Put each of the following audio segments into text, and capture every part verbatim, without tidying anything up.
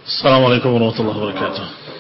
السلام عليكم ورحمة الله وبركاته.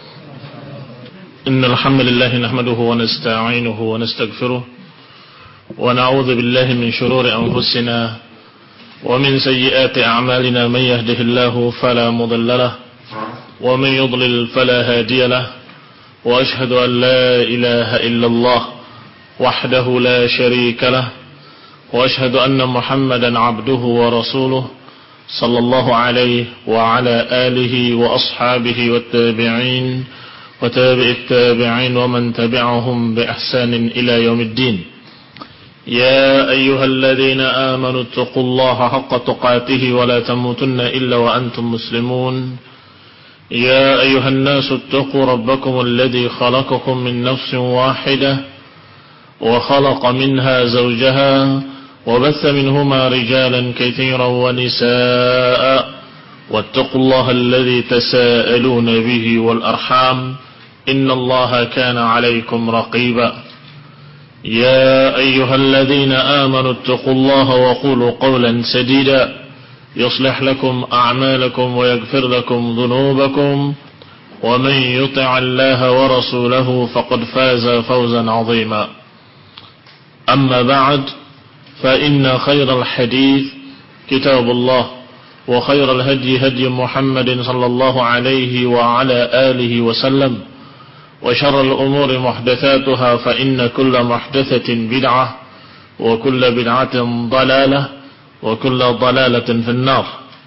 إن الحمد لله نحمده ونستعينه ونستغفره ونعوذ بالله من شرور أنفسنا ومن سيئات أعمالنا. من يهده الله فلا مضل له ومن يضلل فلا هادي له وأشهد أن لا إله إلا الله وحده لا شريك له وأشهد أن محمدا عبده ورسوله صلى الله عليه وعلى آله وأصحابه والتابعين وتابع التابعين ومن تبعهم بإحسان إلى يوم الدين. يا أيها الذين آمنوا اتقوا الله حق تقاته ولا تموتن إلا وأنتم مسلمون. يا أيها الناس اتقوا ربكم الذي خلقكم من نفس واحدة وخلق منها زوجها وبث منهما رجالا كثيرا ونساء واتقوا الله الذي تساءلون به والأرحام إن الله كان عليكم رقيبا. يا أيها الذين آمنوا اتقوا الله وقولوا قولا سديدا يصلح لكم أعمالكم ويغفر لكم ذنوبكم ومن يطع الله ورسوله فقد فاز فوزا عظيما. أما بعد فإن خير الحديث كتاب الله وخير الهدي هدي محمد صلى الله عليه وعلى آله وسلم وشر الأمور محدثاتها فإن كل محدثة بدعة وكل بدعة ضلالة وكل ضلالة في النار.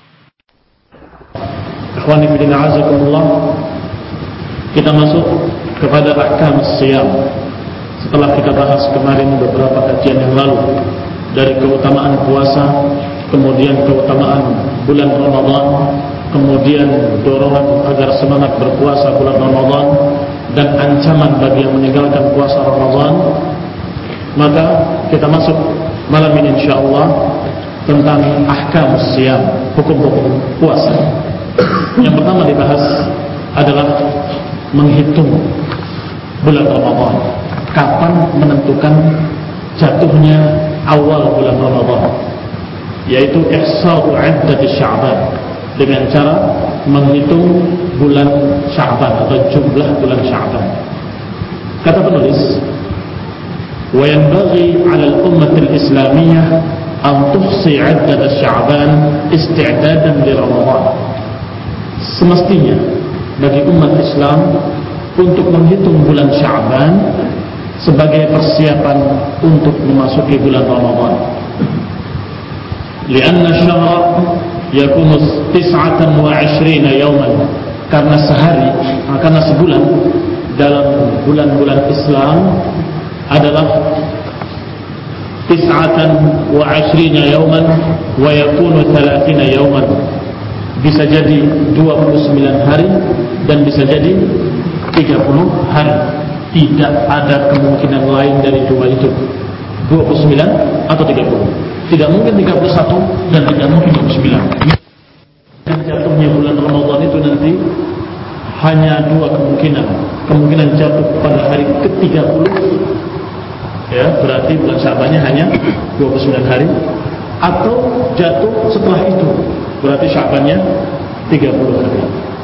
Ikhwani fillah azakumullah, kita masuk kepada ahkam siyam. Setelah kita bahas kemarin beberapa kajian yang lalu dari keutamaan puasa, kemudian keutamaan bulan Ramadan, kemudian dorongan agar semangat berpuasa bulan Ramadan, dan ancaman bagi yang meninggalkan puasa Ramadan, maka kita masuk malam ini insyaallah tentang ahkam siyam, hukum-hukum puasa. Yang pertama dibahas adalah menghitung bulan Ramadan. Kapan menentukan jatuhnya awal bulan Ramadan, yaitu ihsa'u 'iddati Sya'ban, dengan cara menghitung bulan Sya'ban atau jumlah bulan Sya'ban. Kata penulis, wa yanbaghi 'ala al-ummah al-islamiyyah an tuhsi 'iddat Sya'ban isti'dadan li Ramadan. Semestinya bagi umat Islam untuk menghitung bulan Sya'ban sebagai persiapan untuk memasuki bulan Ramadan. Lianna syahra yakunu tis'atan wa ishrina yawman, karena sehari, karena sebulan dalam bulan-bulan Islam adalah tis'atan wa ishrina yawman wa yakunu thalathina yawman, bisa jadi dua puluh sembilan hari dan bisa jadi tiga puluh hari. Tidak ada kemungkinan lain dari dua itu, dua puluh sembilan atau tiga puluh. Tidak mungkin tiga puluh satu dan tidak mungkin dua puluh sembilan. Dan jatuhnya bulan Ramadan itu nanti hanya dua kemungkinan. Kemungkinan jatuh pada hari ke tiga puluh, ya, berarti bulan Sya'bannya hanya dua puluh sembilan hari, atau jatuh setelah itu, berarti Sya'bannya tiga puluh hari.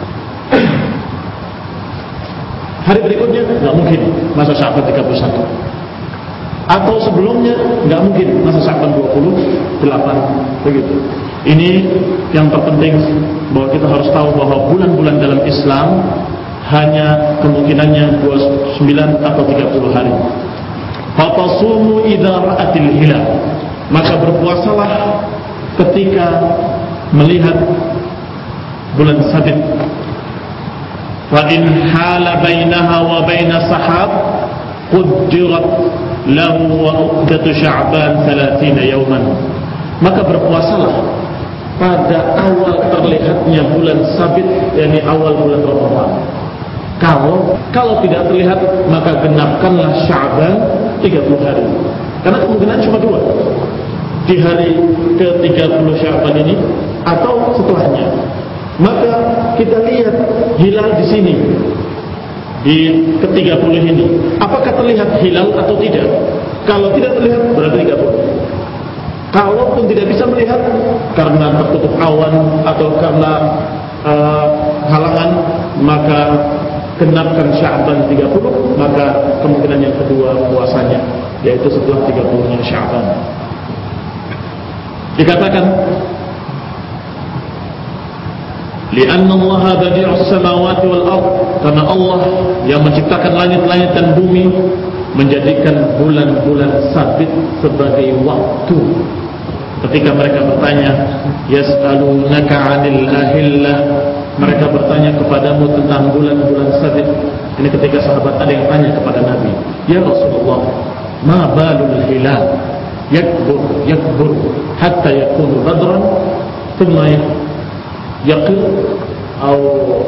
Hari berikutnya nggak mungkin masa Sya'ban tiga puluh satu, atau sebelumnya nggak mungkin masa Sya'ban dua puluh delapan, begitu. Ini yang terpenting, bahwa kita harus tahu bahwa bulan-bulan dalam Islam hanya kemungkinannya dua puluh sembilan atau tiga puluh hari. Fatasumu idza ra'atil hilal, maka berpuasalah ketika melihat bulan sabit. Fa in hala bainaha wa baina sahab quddirat lahu wa uqdatu Sya'ban thalathina yawman, maka berpuasalah pada awal terlihatnya bulan sabit, yakni awal bulan Ramadan. Kalau kalau tidak terlihat, maka genapkanlah Sya'ban tiga puluh hari, karena kemungkinan cuma dua, di hari ke tiga puluh Sya'ban ini atau setelahnya. Maka kita lihat hilal di sini di ke tiga puluh ini, apakah terlihat hilal atau tidak? Kalau tidak terlihat berarti tiga puluh. Kalaupun tidak bisa melihat karena tertutup awan atau karena uh, halangan genapkan Sya'ban tiga puluh, maka kemungkinan yang kedua puasanya, yaitu setelah tiga puluh-nya Sya'ban. Dikatakan li'anna Allah badi'us samawati wal ard, karena Allah yang menciptakan langit-langit dan bumi menjadikan bulan-bulan sabit sebagai waktu. Ketika mereka bertanya, yas'alunaka 'anil ahillah, mereka bertanya kepadamu tentang bulan-bulan sabit. Ini ketika sahabat ada yang tanya kepada Nabi, ya Rasulullah, ma balul hilal yakbur yakbur hatta yakunu badran thumma yaqil atau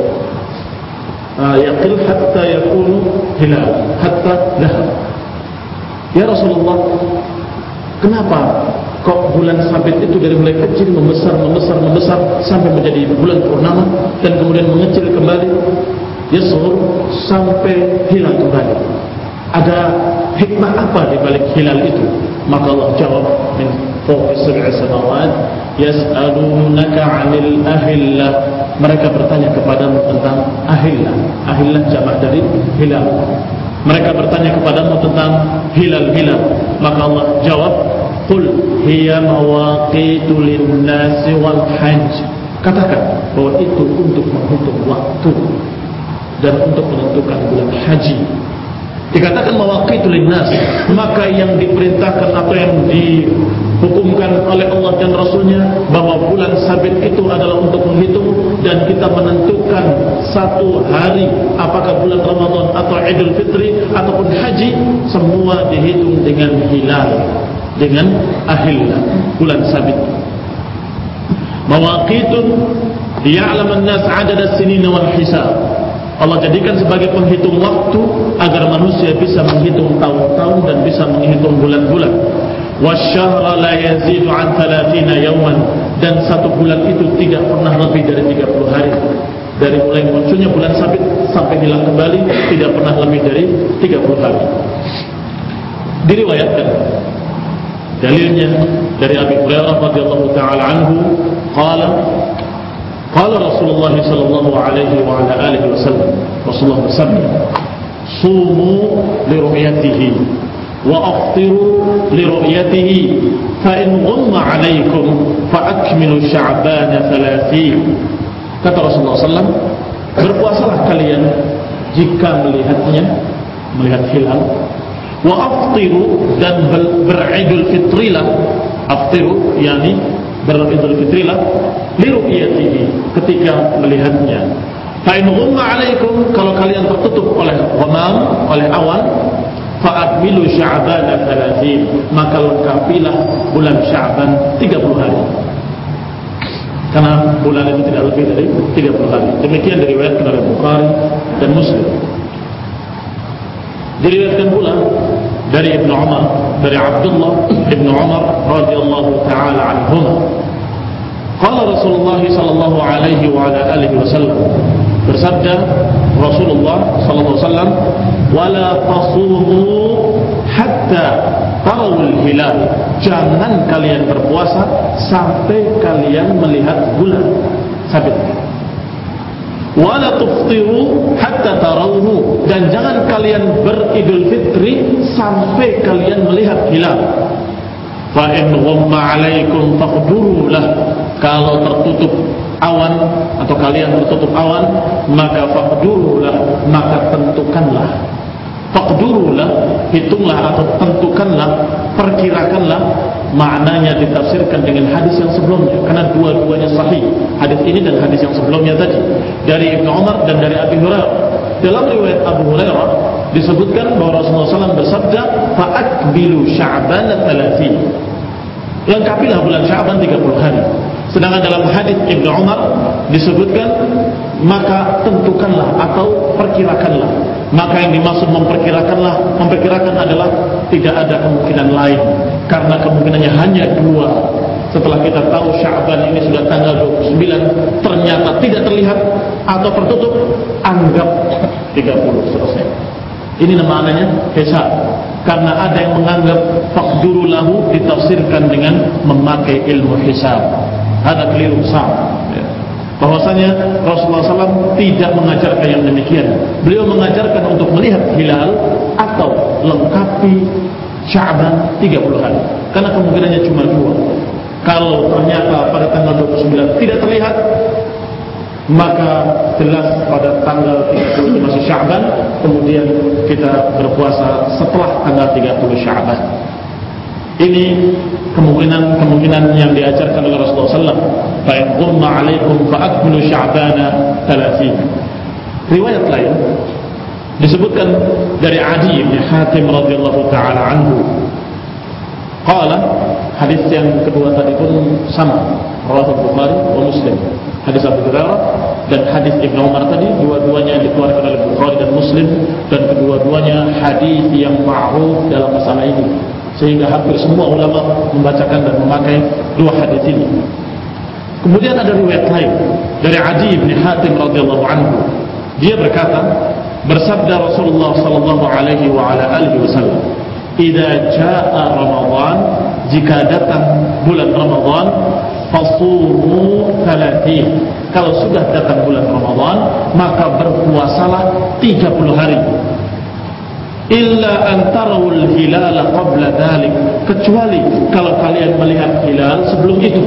yaqil hatta yakunu hilal hatta lahab. Ya Rasulullah, kenapa kok bulan sabit itu dari mulai kecil membesar membesar membesar sampai menjadi bulan purnama dan kemudian mengecil kembali, yasghur sampai hilang kembali? Ada hikmah apa di balik hilal itu? Maka Allah jawab, min fawqi sab'i samawat yas'alunaka 'anil ahillah, mereka bertanya kepadamu tentang ahillah. Ahillah jamak dari hilal. Mereka bertanya kepadamu tentang hilal-hilal, maka Allah jawab, qul hiya mawaqitu lin-nasi wal hajj, katakan bahwa itu untuk menghitung waktu dan untuk menentukan bulan haji. Dikatakan mawaqitu lin-nas, maka yang diperintahkan atau yang dihukumkan oleh Allah dan Rasulnya bahwa bulan sabit itu adalah untuk menghitung dan kita menentukan satu hari, apakah bulan Ramadan atau Idul Fitri ataupun haji, semua dihitung dengan hilal, dengan ahillah, bulan sabit. Mawaqitun liya'laman nas 'adada as-sinin wal hisab, Allah jadikan sebagai penghitung waktu agar manusia bisa menghitung tahun-tahun dan bisa menghitung bulan-bulan. Wasyahra la yazidu an thalathina yawman, dan satu bulan itu tidak pernah lebih dari tiga puluh hari. Dari mulai munculnya bulan sabit sampai hilang kembali tidak pernah lebih dari tiga puluh hari. Diriwayatkan dalilnya dari Abi Hurairah radhiyallahu taala anhu, qala qala Rasulullah sallallahu alaihi wa ala alihi wasallam, Rasulullah bersabda, sumu li ru'yatihi wa aftiru li ru'yatihi fa in ghumma 'alaikum fa akmilu sya'ban thalathin. Kata Rasulullah sallallahu alaihi wasallam, berpuasalah kalian jika melihatnya, melihat hilal, wa aftiru, dan beridul fitrilah. Aftiru yakni beridul fitrilah li ru'yatihi, ketika melihatnya. Fa in ghumma 'alaikum, kalau kalian tertutup oleh ghamam, oleh awan, fa akmilu sya'ban thalathin, maka lengkapilah bulan Sya'ban tiga puluh hari. Karena bulan itu tidak lebih dari tiga puluh hari. Demikian diriwayatkan oleh Bukhari dan Muslim. Diriwayatkan pula dari Ibnu Umar, dari Abdullah Ibnu Umar radhiyallahu taala anhuma, qala Rasulullah sallallahu alaihi wa ala alihi wasallam, bersabda Rasulullah sallallahu alaihi wasallam, wala tasumu hatta tarawul hilal, jangan kalian berpuasa sampai kalian melihat bulan sabit. Wala tuftiru hatta tarawhu, dan jangan kalian beridul fitri sampai kalian melihat hilal. Fa in ghamma 'alaikum faqduru lah, kalau tertutup awan atau kalian tertutup awan, maka faqduru lah, maka tentukanlah. Faqduru lah, hitunglah atau tentukanlah, perkirakanlah. Maknanya ditafsirkan dengan hadis yang sebelumnya, karena dua-duanya sahih, hadis ini dan hadis yang sebelumnya tadi, dari Ibnu Umar dan dari Abi Hurairah. Dalam riwayat Abu Hurairah disebutkan bahwa Rasulullah sallallahu alaihi wasallam bersabda, fa'akbilu sya'ban thalathin, lengkapilah bulan Sya'ban tiga puluh hari. Sedangkan dalam hadis Ibnu Umar disebutkan, maka tentukanlah atau perkirakanlah. Maka yang dimaksud memperkirakanlah, memperkirakan adalah tidak ada kemungkinan lain, karena kemungkinannya hanya dua. Setelah kita tahu Sya'ban ini sudah tanggal dua puluh sembilan, ternyata tidak terlihat atau tertutup, anggap tiga puluh, selesai. Ini namanya hisab. Karena ada yang menganggap faqduru lahu ditafsirkan dengan memakai ilmu hisab. Ada keliru besar, ya. Bahwasanya Rasulullah sallallahu alaihi wasallam tidak mengajarkan yang demikian. Beliau mengajarkan untuk melihat hilal atau lengkapi Sya'ban tiga puluh hari. Karena kemungkinannya cuma dua. Kalau ternyata pada tanggal dua puluh sembilan tidak terlihat, maka jelas pada tanggal tiga puluh itu masih Sya'ban, kemudian kita berpuasa setelah tanggal tiga puluh Sya'ban. Ini kemungkinan-kemungkinan yang diajarkan oleh Rasulullah sallallahu alaihi wasallam. Fa in ghumma 'alaikum fa akmilu Sya'bana thalathina. Riwayat lain disebutkan dari Adi bin Hatim radhiyallahu taala anhu. Qala, hadis yang kedua tadi pun sama, rawahu Bukhari wa Muslim. Hadis Abu Hurairah dan hadis Ibnu Umar tadi dua-duanya dikeluarkan oleh Bukhari dan Muslim, dan kedua-duanya hadis yang ma'ruf dalam masalah ini, sehingga hampir semua ulama membacakan dan memakai dua hadis ini. Kemudian ada riwayat lain dari Adi bin Hatim radhiyallahu anhu. Dia berkata, bersabda Rasulullah sallallahu alaihi wa ala alihi wasallam, "Idza jaa Ramadan, jika datang bulan Ramadan, fasumu thalathina." Kalau sudah datang bulan Ramadan, maka berpuasalah tiga puluh hari. Illa an tarawul hilala qabla dhalik, kecuali kalau kalian melihat hilal sebelum itu.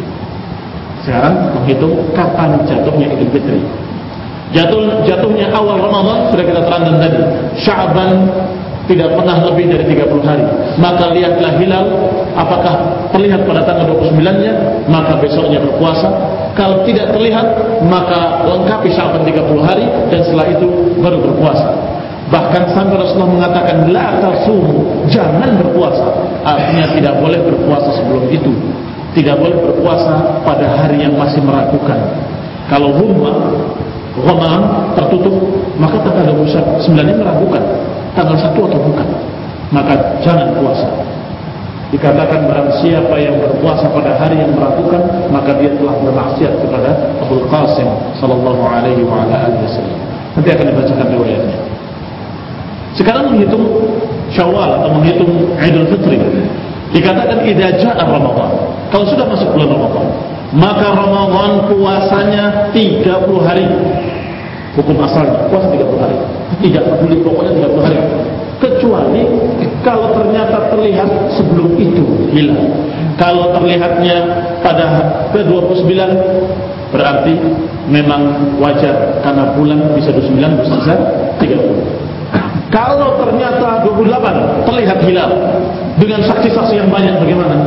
Sekarang menghitung kapan jatuhnya Idul Fitri. Jatuh, jatuhnya awal Ramadan sudah kita terangkan tadi. Sya'ban tidak pernah lebih dari tiga puluh hari. Maka lihatlah hilal, apakah terlihat pada tanggal dua puluh sembilan-nya, maka besoknya berpuasa. Kalau tidak terlihat, maka lengkapi Sya'ban tiga puluh hari, dan setelah itu baru berpuasa. Bahkan sampai Rasulullah mengatakan la tasumu, jangan berpuasa. Artinya tidak boleh berpuasa sebelum itu. Tidak boleh berpuasa pada hari yang masih meragukan. Kalau humma Ramadan tertutup, maka tanggal dua puluh sembilan ini meragukan tanggal satu atau bukan, maka jangan puasa. Dikatakan barang siapa yang berpuasa pada hari yang meragukan, maka dia telah bermaksiat kepada Abul Qasim sallallahu alaihi wa ala alihi wasallam. Nanti akan dibacakan riwayatnya. Sekarang menghitung Syawal atau menghitung Idul Fitri. Dikatakan idza jaa Ramadan, kalau sudah masuk bulan Ramadan, maka Ramadan puasanya tiga puluh hari. Hukum asalnya puasa tiga puluh hari. Tidak peduli, pokoknya tiga puluh hari. Kecuali kalau ternyata terlihat sebelum itu hilal. Kalau terlihatnya pada ke dua puluh sembilan, berarti memang wajar, karena bulan bisa dua puluh sembilan, bisa tiga puluh. Kalau ternyata dua puluh delapan terlihat hilal dengan saksi-saksi yang banyak, bagaimana?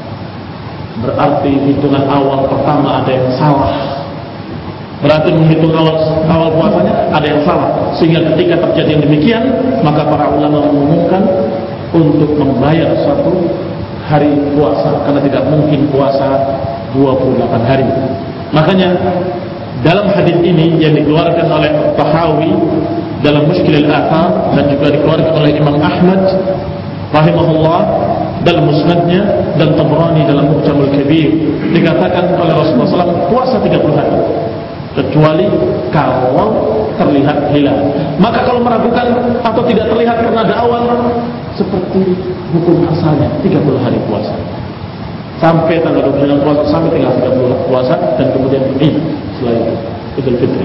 Berarti hitungan awal pertama ada yang salah. Berarti menghitung awal, awal puasanya ada yang salah. Sehingga ketika terjadi yang demikian, maka para ulama mengumumkan untuk membayar satu hari puasa, karena tidak mungkin puasa dua puluh delapan hari. Makanya dalam hadis ini yang dikeluarkan oleh Tahawi dalam Mushkil al-Athar, dan juga dikeluarkan oleh Imam Ahmad rahimahullah dalam musnadnya, dan Tabrani dalam Mu'jamul Kabir, dikatakan oleh Rasulullah sallallahu alaihi wasallam puasa tiga puluh hari, kecuali kalau terlihat hilal. Maka kalau meragukan atau tidak terlihat karena ada awan, seperti hukum asalnya tiga puluh hari puasa, sampai tanggal dua puluh sembilan puasa, sampai tinggal tiga puluh puasa, dan kemudian Id setelah itu Idul Fitri.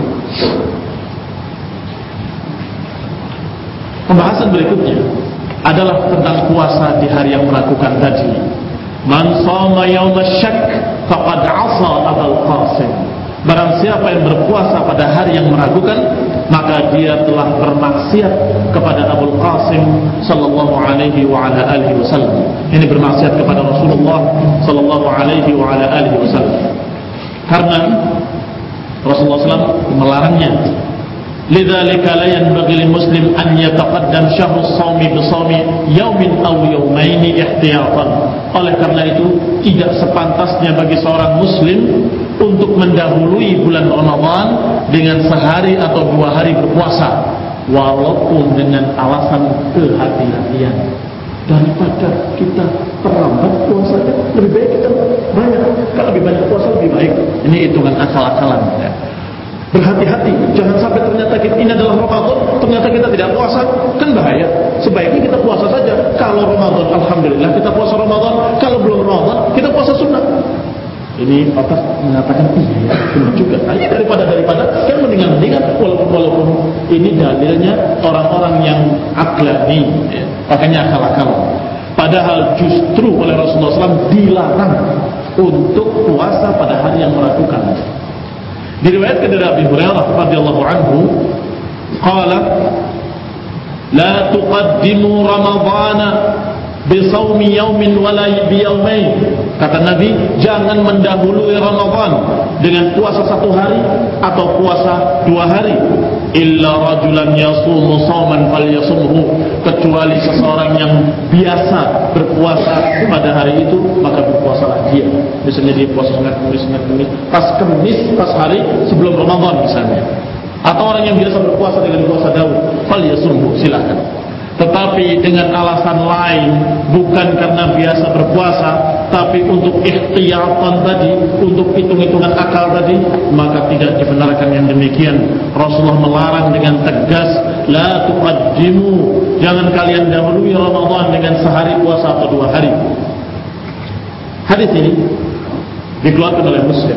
Pembahasan berikutnya adalah tentang puasa di hari yang meragukan tadi. Man shoma yauma syak faqad 'asa Abul Qasim. Barang siapa yang berpuasa pada hari yang meragukan, maka dia telah bermaksiat kepada Abul Qasim sallallahu alaihi wa ala alihi wasallam. Ini bermaksiat kepada Rasulullah sallallahu alaihi wa ala alihi wasallam. Karena Rasulullah sallallahu alaihi wasallam melarangnya. Lidzalika la yanbaghi lil muslim an yataqaddam syahrus shaumi bi shaumi yaumin aw yaumaini ihtiyatan. Oleh karena itu tidak sepantasnya bagi seorang muslim untuk mendahului bulan Ramadan dengan sehari atau dua hari berpuasa, walaupun dengan alasan kehati-hatian. Daripada kita terlambat puasanya, lebih baik kita banyak. Kalau lebih banyak puasa lebih baik. Ini hitungan akal-akalan ya. Berhati-hati, jangan sampai ternyata kita, ini adalah Ramadan, ternyata kita tidak puasa, kan bahaya. Sebaiknya kita puasa saja. Kalau Ramadan, alhamdulillah kita puasa Ramadan. Kalau belum Ramadan, kita puasa sunnah. Ini otak mengatakan iya, benar juga. Nah, ini daripada daripada kan mendingan mendingan ini dalilnya orang-orang yang aklani, ya, pakainya akal-akal. Padahal justru oleh Rasulullah shallallahu alaihi wasallam dilarang untuk puasa pada hari yang meragukan. Diriwayatkan dari Abu Hurairah radhiyallahu anhu, qala la tuqaddimu ramadhana bisawmi yaumin wala biyaumain. Kata Nabi, jangan mendahului Ramadan dengan puasa satu hari atau puasa dua hari. Illa rajulan yasumu shawman falyasumhu, kecuali seseorang yang biasa berpuasa pada hari itu, maka berpuasalah dia. Misalnya dia puasa Senin, Kamis, Senin, Kamis, pas Kamis, pas hari sebelum Ramadan misalnya. Atau orang yang biasa berpuasa dengan puasa Daud, falyasumhu, silakan. Tetapi dengan alasan lain, bukan karena biasa berpuasa, tapi untuk ikhtiyatan tadi, untuk hitung-hitungan akal tadi, maka tidak dibenarkan yang demikian. Rasulullah melarang dengan tegas, la tuqaddimu, jangan kalian dahului Ramadan dengan sehari puasa atau dua hari. Hadis ini dikeluarkan oleh Muslim.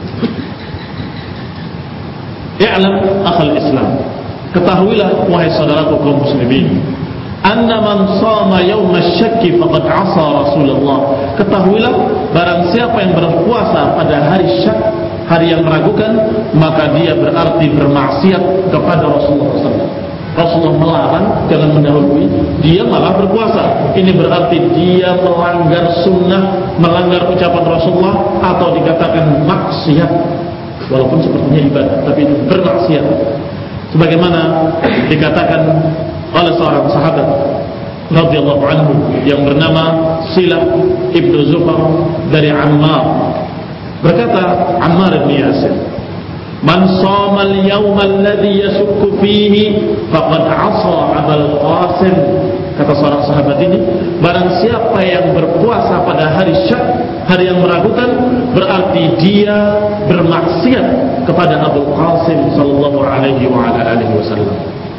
I'lam akhal Islam, ketahuilah wahai saudaraku kaum muslimin, anna man shama yawma syakki faqad asa Rasulullah. Ketahuilah barang siapa yang berpuasa pada hari syak, hari yang meragukan, maka dia berarti bermaksiat kepada Rasulullah shallallahu alaihi wasallam. Rasulullah melarang jangan mendahului, dia malah berpuasa. Ini berarti dia melanggar sunnah, melanggar ucapan Rasulullah, atau dikatakan maksiat. Walaupun sepertinya ibadah, tapi bermaksiat. Sebagaimana dikatakan oleh seorang sahabat radhiyallahu anhu yang bernama Silah ibnu Zufar dari Ammar, berkata Ammar bin Yasir, man shama al-yawma alladhi yashukku fihi faqad 'asa Abul Qasim. Kata seorang sahabat ini, barang siapa yang berpuasa pada hari syak, hari yang meragukan, berarti dia bermaksiat kepada Abul Qasim sallallahu alaihi wa ala alihi wasallam.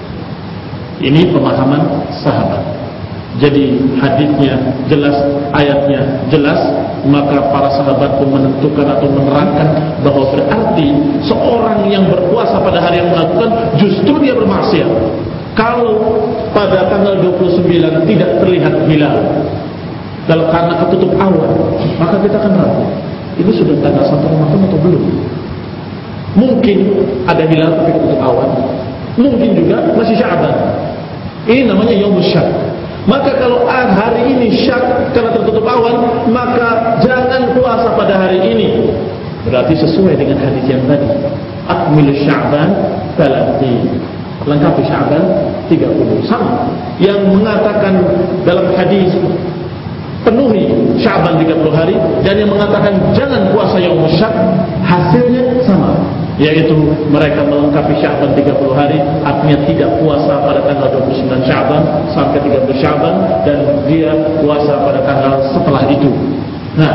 Ini pemahaman sahabat. Jadi hadisnya jelas, ayatnya jelas, maka para sahabat pun menentukan atau menerangkan bahwa berarti seorang yang berpuasa pada hari yang meragukan justru dia bermaksiat. Kalau pada tanggal dua puluh sembilan tidak terlihat hilal, kalau karena ketutup awan, maka kita akan ragu, ini sudah tanggal satu Ramadan atau belum? Mungkin ada hilal tapi ketutup awan, mungkin juga masih Sya'ban. Ini namanya Yaumus Syak. Maka kalau hari ini syak karena tertutup awan, maka jangan puasa pada hari ini. Berarti sesuai dengan hadis yang tadi, akmilu Sya'ban thalatin, lengkapi Sya'ban tiga puluh. Sama yang mengatakan dalam hadis penuhi Sya'ban tiga puluh hari, dan yang mengatakan jangan puasa Yaumus Syak, hasilnya sama, yaitu mereka melengkapi Sya'ban tiga puluh hari, artinya tidak puasa pada tanggal dua puluh sembilan Sya'ban sampai tiga puluh Sya'ban, dan dia puasa pada tanggal setelah itu. Nah,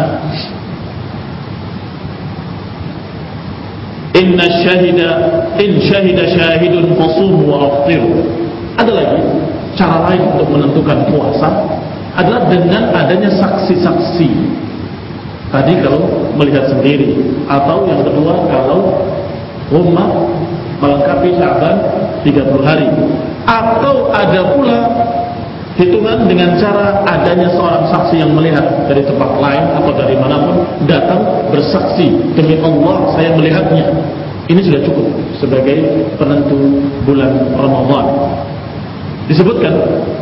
inna syahida in syahida syahidun fasumu wa aftiru. Ada lagi cara lain untuk menentukan puasa adalah dengan adanya saksi-saksi. Tadi kalau melihat sendiri, atau yang kedua kalau umat melengkapi Sya'ban tiga puluh hari, atau ada pula hitungan dengan cara adanya seorang saksi yang melihat dari tempat lain atau dari manapun, datang bersaksi, demi Allah saya melihatnya. Ini sudah cukup sebagai penentu bulan Ramadan. Disebutkan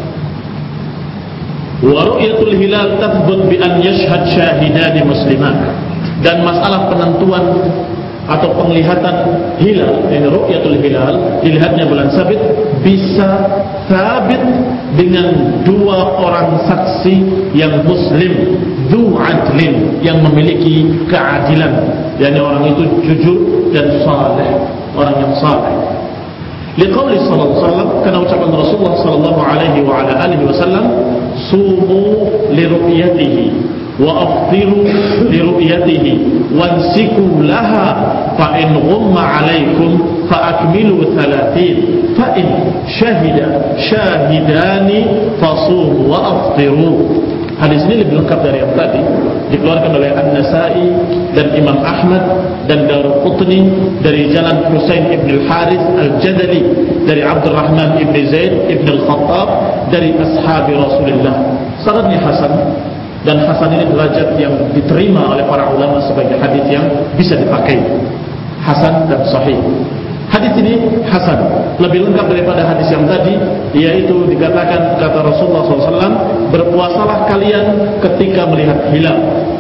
wa ru'yatul hilal tathbut bi an yashhad syahidani musliman, dan masalah penentuan atau penglihatan hilal, ini ru'yatul hilal, dilihatnya bulan sabit, bisa sabit dengan dua orang saksi yang muslim, dzu adlin, yang memiliki keadilan, yakni orang itu jujur dan saleh, orang yang saleh. Liqauli sallallahu alaihi wasallam, karena ucapan Rasulullah sallallahu alaihi wa ala alihi wasallam, sumu li ru'yatihi wa aftiru li ru'yatihi wansiku laha fa in ghumma alaikum fa akmilu thalathin fa in syahida syahidani fasumu wa aftiru. Hadis ini lebih lengkap dari yang tadi, dikeluarkan oleh An-Nasa'i dan Imam Ahmad dan Daruqutni dari jalan Husain ibn al-Harith al-Jadali dari Abdurrahman ibn Zaid ibn al-Khattab dari ashabi Rasulullah. Sanadnya hasan, dan hasan ini derajat yang diterima oleh para ulama sebagai hadis yang bisa dipakai, hasan dan sahih. Hadis ini hasan, lebih lengkap daripada hadis yang tadi, yaitu dikatakan kata Rasulullah shallallahu alaihi wasallam, berpuasalah kalian ketika melihat hilal,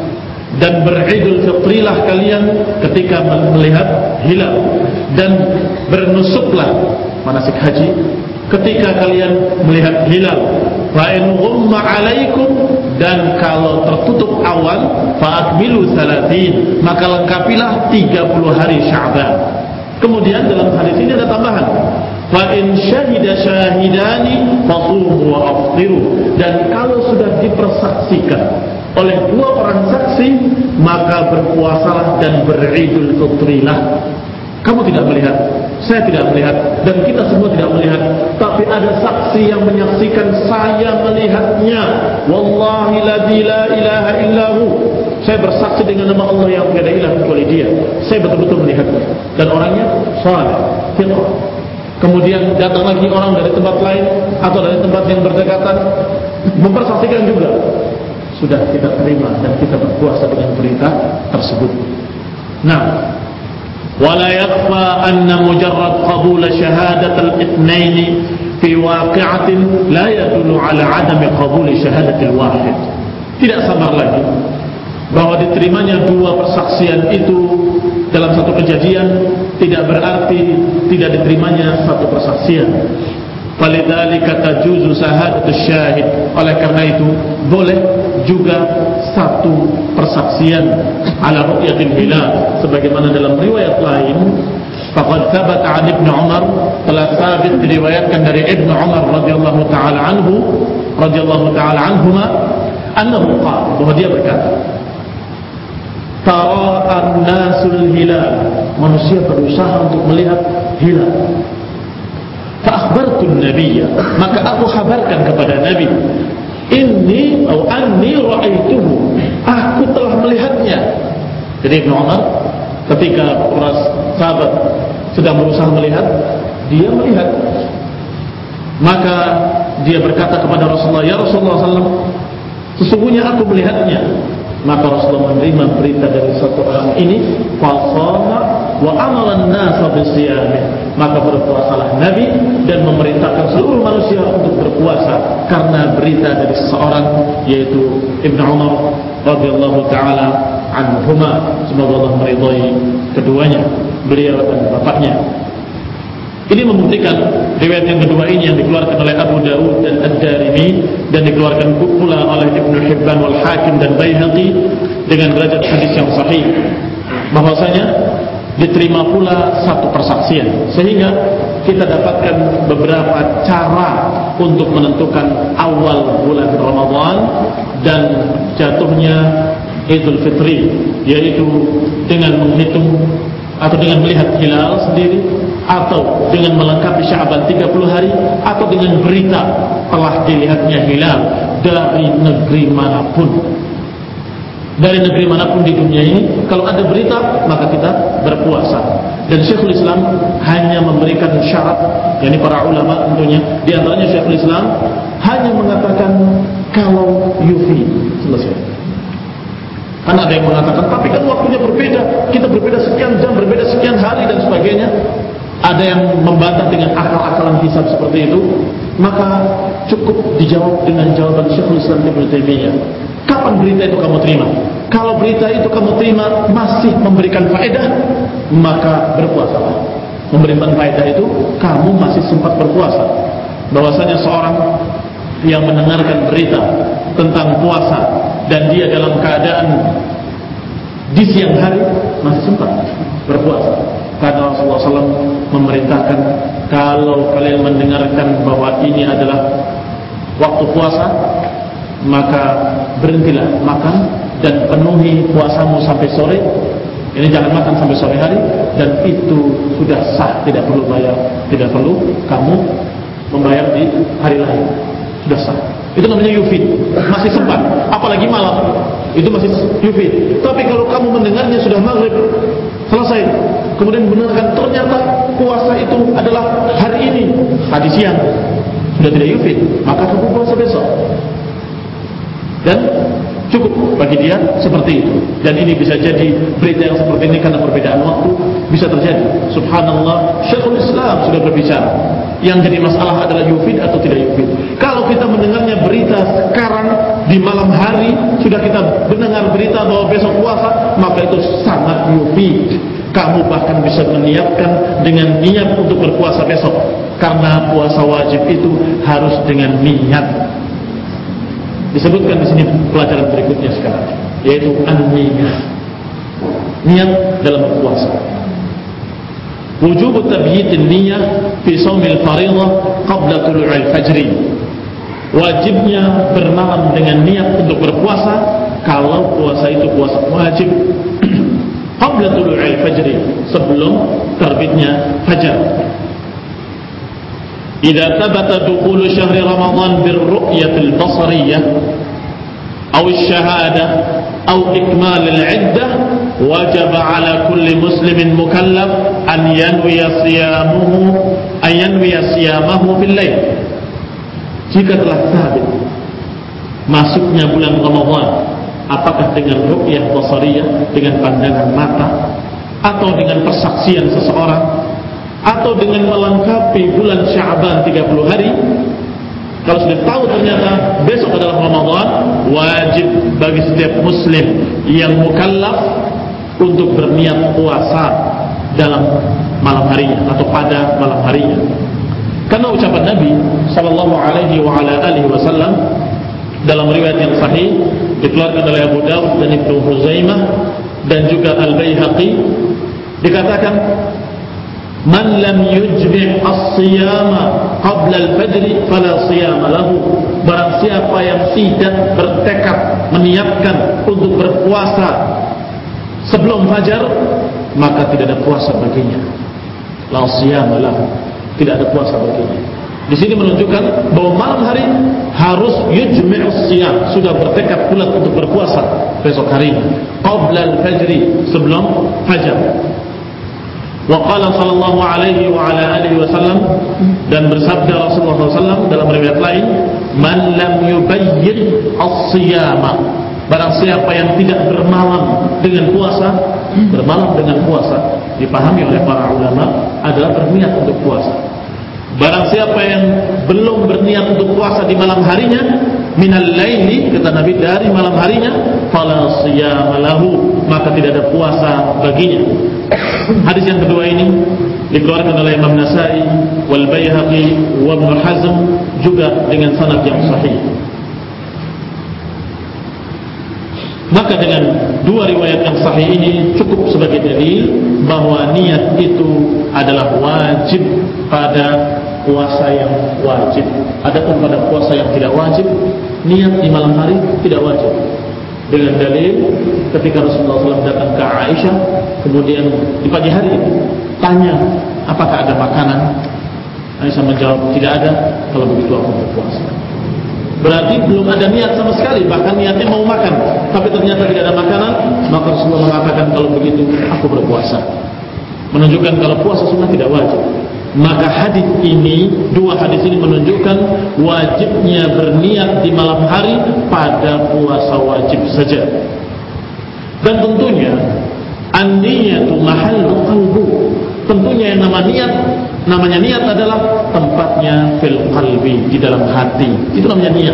dan beridul fitrilah kalian ketika melihat hilal, dan bernusuklah manasik haji ketika kalian melihat hilal. Fa in ghumma alaikum, dan kalau tertutup awan, fa akmilu salatin, maka lengkapilah tiga puluh hari Sya'ban. Kemudian dalam hadis ini ada tambahan, fa in syahida syahidani fasumu wa aftiru, dan kalau sudah dipersaksikan oleh dua orang saksi, maka berpuasalah dan beridul fitrilah. Kamu tidak melihat, saya tidak melihat, dan kita semua tidak melihat, tapi ada saksi yang menyaksikan saya melihatnya. Wallahi ladzi la ilaha illahu, saya bersaksi dengan nama Allah yang tiada ilah kecuali Dia, saya betul-betul melihatnya, dan orangnya saleh, thiqah. Kemudian datang lagi orang dari tempat lain atau dari tempat yang berdekatan mempersaksikan juga, sudah kita terima dan kita berpuasa dengan berita tersebut. Nah, ولا يخفى أن مجرد قبول شهادة الاثنين في واقعة لا يدل على عدم قبول شهادة الواحد. Tidak samar lagi bahwa diterimanya dua persaksian itu dalam satu kejadian tidak berarti tidak diterimanya satu persaksian. Falidzalika tajuzu shahadatus syahid, oleh karena itu boleh juga satu persaksian ala ru'yatil hilal, sebagaimana dalam riwayat lain faqad thabata 'an Ibnu Umar, telah sabit diriwayatkan dari Ibnu Umar radhiyallahu taala anhu radhiyallahu taala anhuma annahu qala, bahwa dia berkata, tara an-nasul hilal, manusia berusaha untuk melihat hilal. Fa akhbartu an-nabiyya, maka aku kabarkan kepada Nabi, inni atau anni ra'aituhu, aku telah melihatnya. Jadi Ibnu Umar ketika para sahabat sedang berusaha melihat, dia melihat. Maka dia berkata kepada Rasulullah, ya Rasulullah shallallahu alaihi wasallam, sesungguhnya aku melihatnya. Maka Rasulullah menerima berita dari satu orang ini, fasama wa amara an-nasa bisiyamih, maka berpuasalah Nabi dan memerintahkan seluruh manusia untuk berpuasa karena berita dari seseorang, yaitu Ibnu Umar radhiyallahu taala anhuma, semoga Allah meridhai keduanya, beliau dan bapaknya. Ini membuktikan riwayat yang kedua ini yang dikeluarkan oleh Abu Dawud dan Ad-Darimi dan dikeluarkan pula oleh Ibnu Hibban wal Hakim dan Baihaqi dengan derajat hadis yang sahih, bahwasanya diterima pula satu persaksian, sehingga kita dapatkan beberapa cara untuk menentukan awal bulan Ramadan dan jatuhnya Idul Fitri, yaitu dengan menghitung atau dengan melihat hilal sendiri, atau dengan melengkapi Sya'ban tiga puluh hari, atau dengan berita telah dilihatnya hilal dari negeri manapun. Dari negeri manapun di dunia ini, kalau ada berita maka kita berpuasa. Dan Syekhul Islam hanya memberikan syarat, yakni para ulama tentunya, di antaranya Syekhul Islam hanya mengatakan kalau U V, selesai. Karena ada yang mengatakan, tapi kan waktunya berbeda, kita berbeda sekian jam, berbeda sekian hari dan sebagainya. Ada yang membantah dengan akal-akalan hisab seperti itu. Maka cukup dijawab dengan jawaban Syekhul Islam Ibnu Taimiyah. Kapan berita itu kamu terima? Kalau berita itu kamu terima masih memberikan faedah, maka berpuasalah. Memberikan faedah itu kamu masih sempat berpuasa. Bahwasanya seorang yang mendengarkan berita tentang puasa dan dia dalam keadaan di siang hari, masih sempat berpuasa. Karena Rasulullah shallallahu alaihi wasallam memerintahkan, kalau kalian mendengarkan bahwa ini adalah waktu puasa, maka berhentilah makan dan penuhi puasamu sampai sore. Ini jangan makan sampai sore hari, dan itu sudah sah, tidak perlu bayar, tidak perlu kamu membayar di hari lain, sudah sah. itu namanya yufid, masih sempat. Apalagi malam, itu masih yufid. Tapi kalau kamu mendengarnya sudah maghrib selesai, kemudian benarkan ternyata puasa itu adalah hari ini, tadi siang, sudah tidak yufid, maka kamu puasa besok. Dan cukup bagi dia seperti itu. Dan ini bisa jadi berita yang seperti ini karena perbedaan waktu bisa terjadi. Subhanallah, Syekhul Islam sudah berbicara. Yang jadi masalah adalah yufid atau tidak yufid. Kalau kita mendengarnya berita sekarang di malam hari, sudah kita mendengar berita bahwa besok puasa, maka itu sangat yufid. Kamu bahkan bisa meniatkan dengan niat untuk berpuasa besok. Karena puasa wajib itu harus dengan niat. Disebutkan di sini pelajaran berikutnya sekarang, yaitu an-niyah, niat dalam berpuasa. Wujub tabyit an-niyah fi shaumil fardhah qabla tulu'il fajr. Wajibnya bermalam dengan niat untuk berpuasa kalau puasa itu puasa wajib qabla tulu'il fajr, sebelum terbitnya fajar. إذا ثبت دخول شهر رمضان بالرؤية البصرية أو الشهادة أو إكمال العدة وجب على كل مسلم مكلف أن ينوي صيامه أن ينوي صيامه في الليل. Jika telah sabit masuknya bulan Ramadan, apakah dengan ru'yah basariyah, dengan pandangan mata, atau dengan persaksian seseorang, atau dengan melengkapi bulan Sya'ban tiga puluh hari, kalau sudah tahu ternyata besok adalah Ramadan, wajib bagi setiap muslim yang mukallaf untuk berniat puasa dalam malam harinya atau pada malam harinya. Karena ucapan Nabi sallallahu alaihi wa ala alihi wasallam dalam riwayat yang sahih dikeluarkan oleh Abu Dawud dan Ibnu Huzaimah dan juga Al-Baihaqi, dikatakan, man lam yujmi' as-siyama qabla al-fajr fala siyama lahu. Barang siapa yang tidak bertekad meniatkan untuk berpuasa sebelum fajar, maka tidak ada puasa baginya. La siyama lahu, tidak ada puasa baginya. Di sini menunjukkan bahwa malam hari harus yujmi' as-siyam, sudah bertekad bulat untuk berpuasa besok hari qabla al-fajr, sebelum fajar. Wa qala sallallahu alaihi wa ala alihi wasallam, dan bersabda Rasulullah sallallahu alaihi wasallam dalam riwayat lain, man lam yubayyin as-siyama, barang siapa yang tidak bermalam dengan puasa. Bermalam dengan puasa dipahami oleh para ulama adalah berniat untuk puasa. Barang siapa yang belum berniat untuk puasa di malam harinya, minal laili, kata Nabi, dari malam harinya, fala siyama lahu, maka tidak ada puasa baginya. Hadis yang kedua ini dikeluarkan oleh Imam Nasai, wal Baihaqi, wa Ibnu Hazm, juga dengan sanad yang sahih. Maka dengan dua riwayat yang sahih ini cukup sebagai dalil bahwa niat itu adalah wajib pada puasa yang wajib. Adapun pada puasa yang tidak wajib, niat di malam hari tidak wajib. Dengan dalil ketika Rasulullah shallallahu alaihi wasallam datang ke Aisyah, kemudian di pagi hari tanya, apakah ada makanan? Aisyah menjawab, tidak ada. Kalau begitu aku berpuasa. Berarti belum ada niat sama sekali, bahkan niatnya mau makan, tapi ternyata tidak ada makanan, maka Rasulullah mengatakan, kalau begitu aku berpuasa. Menunjukkan kalau puasa sunnah tidak wajib. Maka hadis ini, dua hadis ini menunjukkan wajibnya berniat di malam hari pada puasa wajib saja. Dan tentunya an-niyatu mahallu qalbu. Tentunya yang nama niat, namanya niat adalah tempatnya fil qalbi, di dalam hati. Itu namanya niat.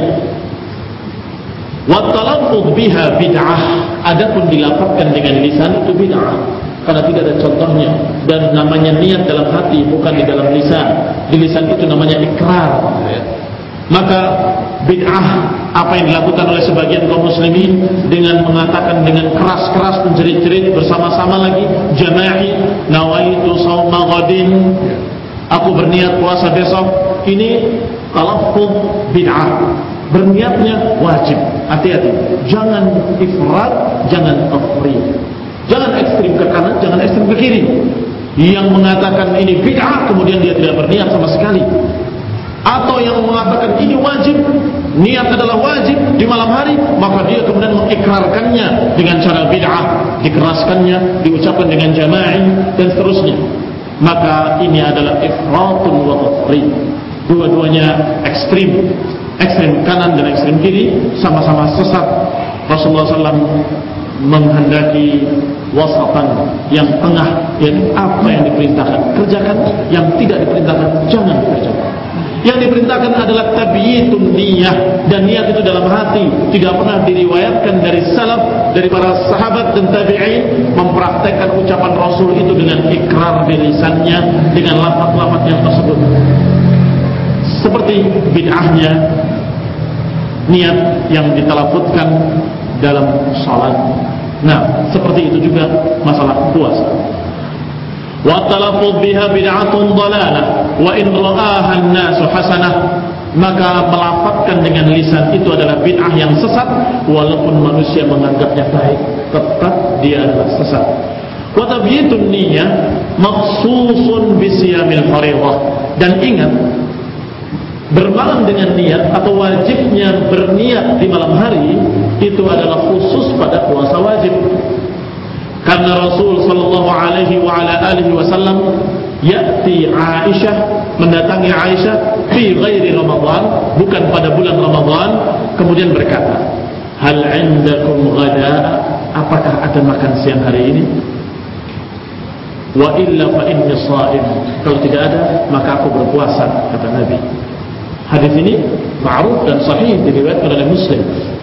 Wa talaffuz biha bid'ah. Adapun dilafazkan dengan lisan itu bid'ah. Karena tidak ada contohnya. Dan namanya niat dalam hati, bukan di dalam lisan. Di lisan itu namanya ikrar. Maka bid'ah apa yang dilakukan oleh sebagian kaum muslimin dengan mengatakan dengan keras-keras menjerit-jerit bersama-sama lagi jama'i, nawaitu shauma ghadin, aku berniat puasa besok, ini talaffuz bid'ah. Berniatnya wajib. Hati-hati, jangan ifrat, jangan tafriq. Jangan ekstrim ke kanan, jangan ekstrim ke kiri. Yang mengatakan ini bid'ah kemudian dia tidak berniat sama sekali, atau yang mengatakan ini wajib niat adalah wajib di malam hari, maka dia kemudian mengikrarkannya dengan cara bid'ah, dikeraskannya, diucapkan dengan jama'i dan seterusnya. Maka ini adalah ifratun wa tafrid. Dua-duanya ekstrim, ekstrim kanan dan ekstrim kiri, sama-sama sesat. Rasulullah sallallahu alaihi wasallam menghendaki wasatan, yang tengah, yaitu apa yang diperintahkan kerjakan, yang tidak diperintahkan jangan dikerjakan. Yang diperintahkan adalah tabyitun niyah, dan niat itu dalam hati. Tidak pernah diriwayatkan dari salaf, dari para sahabat dan tabi'in mempraktekkan ucapan Rasul itu dengan ikrar di lisannya, dengan lafaz-lafaz yang tersebut. Seperti bid'ahnya niat yang ditalafutkan dalam salat. Nah, seperti itu juga masalah puasa. Wa talaffuz biha bid'atun dhalalah wa in ra'aha an-nasu hasanah. Maka melafazkan dengan lisan itu adalah bid'ah yang sesat, walaupun manusia menganggapnya baik, tetap dia adalah sesat. Wa tabyitun niyyah makhsusun bi siyamil fardhah. Dan ingat, bermalam dengan niat atau wajibnya berniat di malam hari itu adalah khusus pada puasa wajib. Karena Rasul sallallahu alaihi wa ala alihi wasallam ya'ti Aisyah, mendatangi Aisyah fi ghairi Ramadan, bukan pada bulan Ramadan, kemudian berkata, "Hal 'indakum ghada?" Apakah ada makan siang hari ini? Wa illa fa inni sha'im. Kalau tidak ada, maka aku berpuasa, kata Nabi. Hadis ini ma'ruf dan sahih, diriwayatkan oleh Muslim.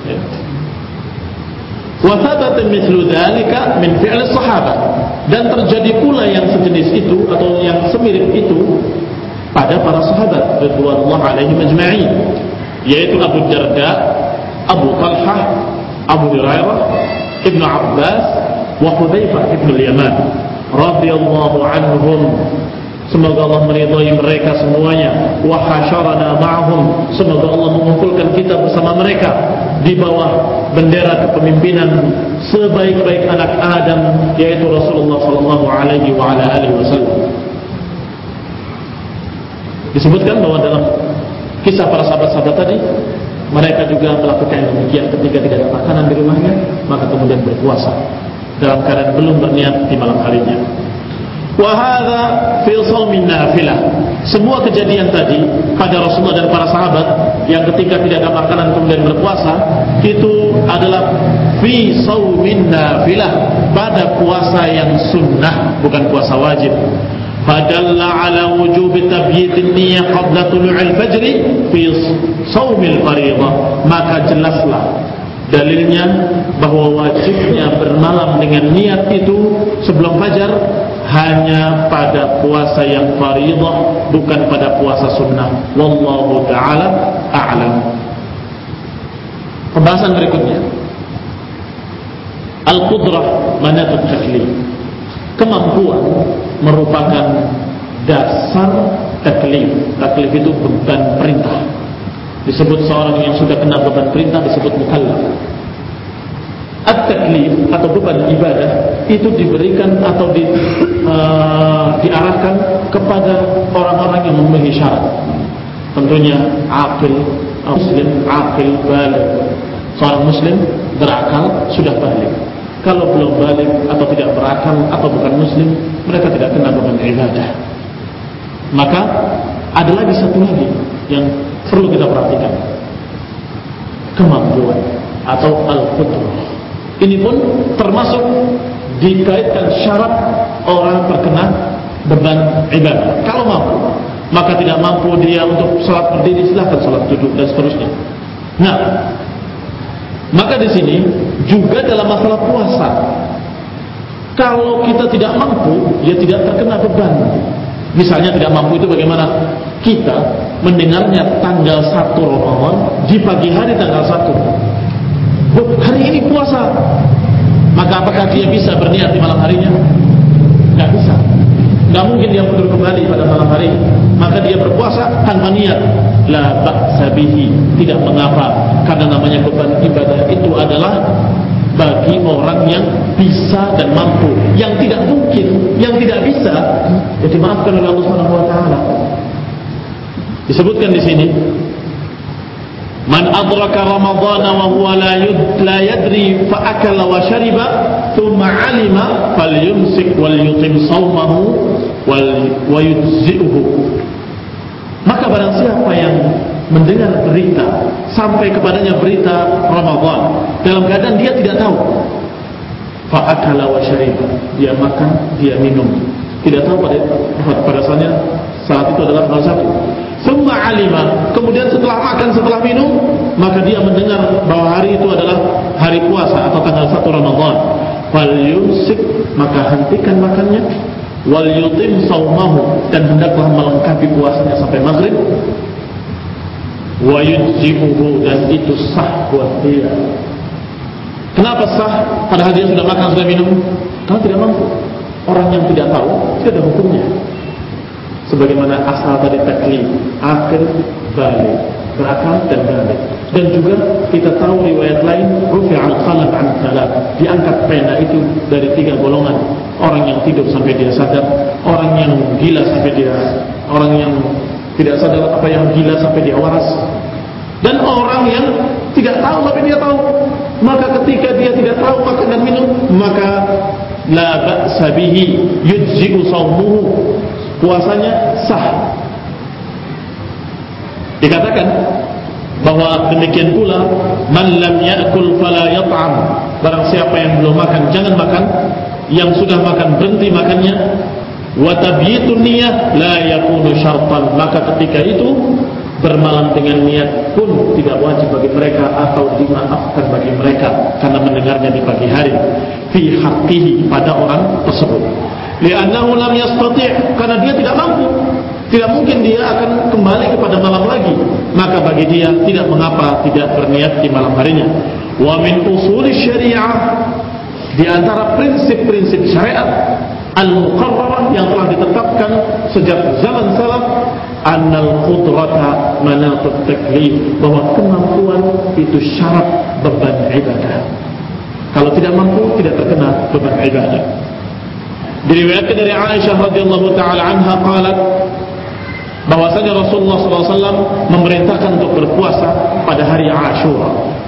Wa thabata mithlu dzalika min fi'l sahabat, dan terjadi pula yang sejenis itu atau yang semirip itu pada para sahabat radhiyallahu alaihim ajma'in, yaitu Abu Darda, Abu Talhah, Abu Hurairah, Ibnu Abbas, wa Hudzaifah ibn al-Yaman radhiyallahu anhum. Semoga Allah meridhai mereka semuanya. Wa hasyarana ma'hum. Semoga Allah mengumpulkan kita bersama mereka di bawah bendera kepemimpinan sebaik-baik anak Adam, yaitu Rasulullah sallallahu alaihi wa ala alihi wasallam. Disebutkan bahwa dalam kisah para sahabat-sahabat tadi, mereka juga melakukan demikian ketika tidak ada makanan di rumahnya, maka kemudian berpuasa dalam keadaan belum berniat di malam harinya. Wahada fi shaumin nafilah. Semua kejadian tadi pada Rasulullah dan para sahabat yang ketika tidak ada makanan kemudian berpuasa, itu adalah fi shaumin nafilah, pada puasa yang sunnah, bukan puasa wajib. Fadalla ala wujubi tabyitin niyyah qabla tulu'il fajri fi shaumil fardhah. Maka jelaslah dalilnya bahwa wajibnya bermalam dengan niat itu sebelum fajar hanya pada puasa yang fardhah, bukan pada puasa sunnah. Wallahu ta'ala a'lam. Pembahasan berikutnya, al-qudrah manatut taklif. Kemampuan merupakan dasar taklif. Taklif itu beban perintah. Disebut seorang yang sudah kena beban perintah disebut mukallaf. At-taklif atau beban ibadah itu diberikan atau di, uh, diarahkan kepada orang-orang yang memenuhi syarat. Tentunya akil, muslim, akil, baligh. Seorang muslim berakal sudah balik. Kalau belum balik atau tidak berakal atau bukan muslim, mereka tidak kena beban ibadah. Maka ada lagi satu lagi yang perlu kita perhatikan, kemampuan atau al-qudrah. Ini pun termasuk dikaitkan syarat orang terkena beban ibadah. Kalau mampu, maka tidak mampu dia untuk salat berdiri, silahkan salat duduk dan seterusnya. Nah, maka di sini juga dalam masalah puasa, kalau kita tidak mampu, ya tidak terkena beban. Misalnya tidak mampu itu bagaimana? Kita mendengarnya tanggal satu Ramadan di pagi hari tanggal satu. Hari ini puasa, maka apakah dia bisa berniat di malam harinya? Tidak bisa. Tidak mungkin dia mundur kembali pada malam hari, maka dia berpuasa tanpa niat. La ba'sa bihi, tidak mengapa, karena namanya beban ibadah itu adalah bagi orang yang bisa dan mampu. Yang tidak mungkin, yang tidak bisa, ya dimaafkan oleh Allah Subhanahu wa taala. Disebutkan di sini Man adraka ramadhana wa huwa la yud la yadri fa akala wa shariba thumma alima falyumsik wal yutim shaumahu wal wa yujzi'uhu. Maka barang siapa yang mendengar berita, sampai kepadanya berita Ramadan dalam keadaan dia tidak tahu, fa akala wa shariba, dia makan, dia minum, tidak tahu pada pada saatnya saat itu adalah tanggal satu. Summa alima, kemudian setelah makan, setelah minum, maka dia mendengar bahwa hari itu adalah hari puasa atau tanggal satu Ramadan. Fal yumsik, maka hentikan makannya, wal yutim saumahu, dan hendaklah melengkapi puasanya sampai maghrib. Wa yujzibuhu, dan itu sah buat dia. Kenapa sah? Padahal dia sudah makan, sudah minum. Kalau tidak mampu, orang yang tidak tahu tidak ada hukumnya. Sebagaimana asal dari taklif, akil, balik, berakal dan balik. Dan juga kita tahu riwayat lain, rufi'al qalam an salat, diangkat pena itu dari tiga golongan: orang yang tidur sampai dia sadar, orang yang gila sampai dia, orang yang tidak sadar apa yang gila sampai dia waras, dan orang yang tidak tahu tapi dia tahu. Maka ketika dia tidak tahu makan dan minum, maka la ba'sa bihi yujzi'u shaumuhu, puasanya sah. Dikatakan bahwa demikian pula man lam ya'kul fala yat'am, barang siapa yang belum makan jangan makan, yang sudah makan berhenti makannya. Wa tabyitun niyyah la yakunu syartan, maka ketika itu bermalam dengan niat pun tidak wajib bagi mereka atau dimaafkan bagi mereka karena mendengarnya di pagi hari. Fi haqqihi, pada orang tersebut. Li'annahu lam yastati', karena dia tidak mampu, tidak mungkin dia akan kembali kepada malam lagi, maka bagi dia tidak mengapa tidak berniat di malam harinya. Wa min usul syariah, di antara prinsip-prinsip syariat al-muqarrarah yang telah ditetapkan sejak zaman salaf, annal qudrata manatut taklif, bahwa kemampuan itu syarat beban ibadah. Kalau tidak mampu tidak terkena beban ibadah. Diriwayatkan dari Aisyah radhiyallahu taala anha qalat, bahwasanya Rasulullah sallallahu alaihi wasallam memerintahkan untuk berpuasa pada hari Ashura.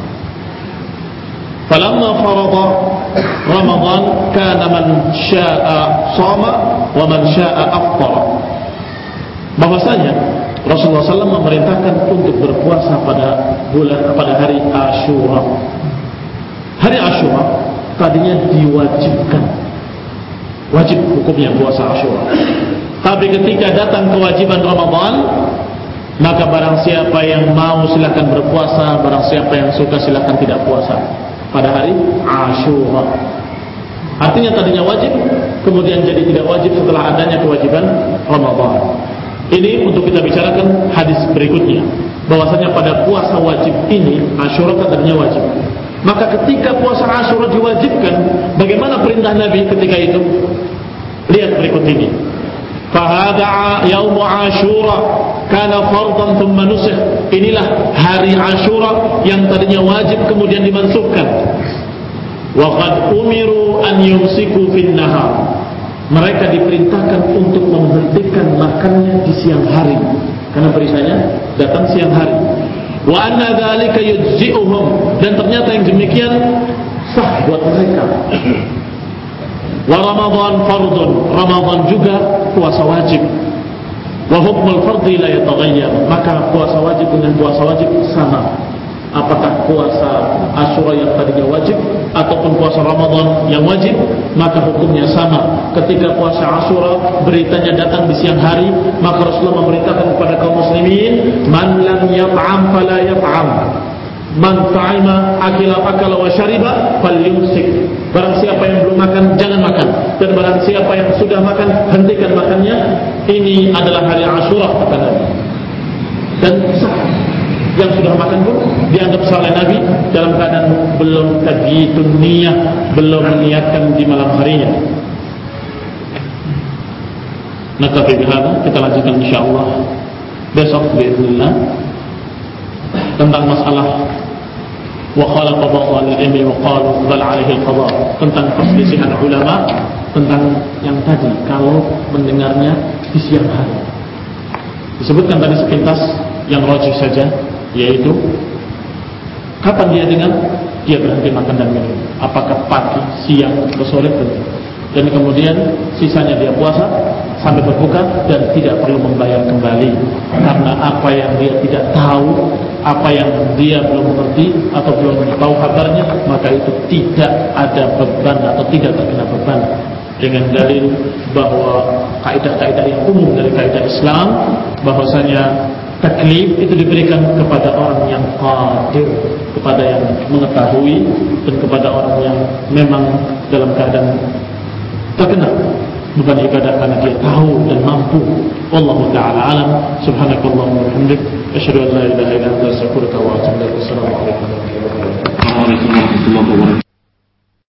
Falamma farada Ramadan kana man syaa'a shama wa man syaa'a aftara. Bahwasanya Rasulullah sallallahu alaihi wasallam memerintahkan untuk berpuasa pada bulan pada hari Ashura. Hari Ashura tadinya diwajibkan, wajib hukumnya puasa Ashura. Tapi ketika datang kewajiban Ramadan, maka barang siapa yang mau silakan berpuasa, barang siapa yang suka silakan tidak puasa pada hari Ashura. Artinya tadinya wajib, kemudian jadi tidak wajib setelah adanya kewajiban Ramadan. Ini untuk kita bicarakan hadis berikutnya, bahwasanya pada puasa wajib ini Ashura tadinya wajib. Maka ketika puasa Ashura diwajibkan, bagaimana perintah Nabi ketika itu? Lihat berikut ini. Fahada yaumu Ashura kana fardan thumma nusikh. Inilah hari Ashura yang tadinya wajib kemudian dimansukhkan. Wa qad umiru an yumsiku fin nahar. Mereka diperintahkan untuk menghentikan makannya di siang hari, karena beritanya datang siang hari. Wa anna dzalika yujzi'uhum, dan ternyata yang demikian sah buat mereka. Wa Ramadan fardun, Ramadan juga puasa wajib. Wa hukmul fardhi la yataghayyar, maka puasa wajib dengan puasa wajib sama. Apakah puasa Ashura yang tadinya wajib ataupun puasa Ramadan yang wajib, maka hukumnya sama. Ketika puasa Ashura beritanya datang di siang hari, maka Rasulullah memerintahkan kepada kaum muslimin, man lam yat'am fala yat'am, man ta'ima akila akala wa syariba falyumsik. Barang siapa yang belum makan jangan makan, dan barang siapa yang sudah makan hentikan makannya. Ini adalah hari Ashura kata Nabi. Dan sah, yang sudah makan pun dianggap sah oleh Nabi dalam keadaan belum tabyitun niyyah, belum meniatkan di malam harinya. Naktafi bihadza, kita lanjutkan insyaallah besok باذنillah tentang masalah wa qala qada'u al-ilmi wa qalu bal 'alaihi al-qada', tentang perselisihan ulama tentang yang tadi kalau mendengarnya di siang hari. Disebutkan tadi sepintas yang rajih saja, yaitu Kapan dia dengan? Dia berhenti makan dan minum. Apakah pagi, siang, atau sore, berhenti. Dan kemudian sisanya dia puasa sampai berbuka dan tidak perlu membayar kembali, karena apa yang dia tidak tahu, apa yang dia belum mengerti atau belum tahu kabarnya, maka itu tidak ada beban atau tidak terkena beban. Dengan dalil bahwa kaidah-kaidah yang umum dari kaidah Islam, bahwasanya taklif itu diberikan kepada orang yang qadir, kepada yang mengetahui, dan kepada orang yang memang dalam keadaan terkena beban ibadah karena dia tahu dan mampu. Wallahu ta'ala alam. Subhanakallahumma wa bihamdik, asyhadu an la ilaha illa anta, astaghfiruka wa atubu ilaik. Assalamu alaikum warahmatullahi wabarakatuh.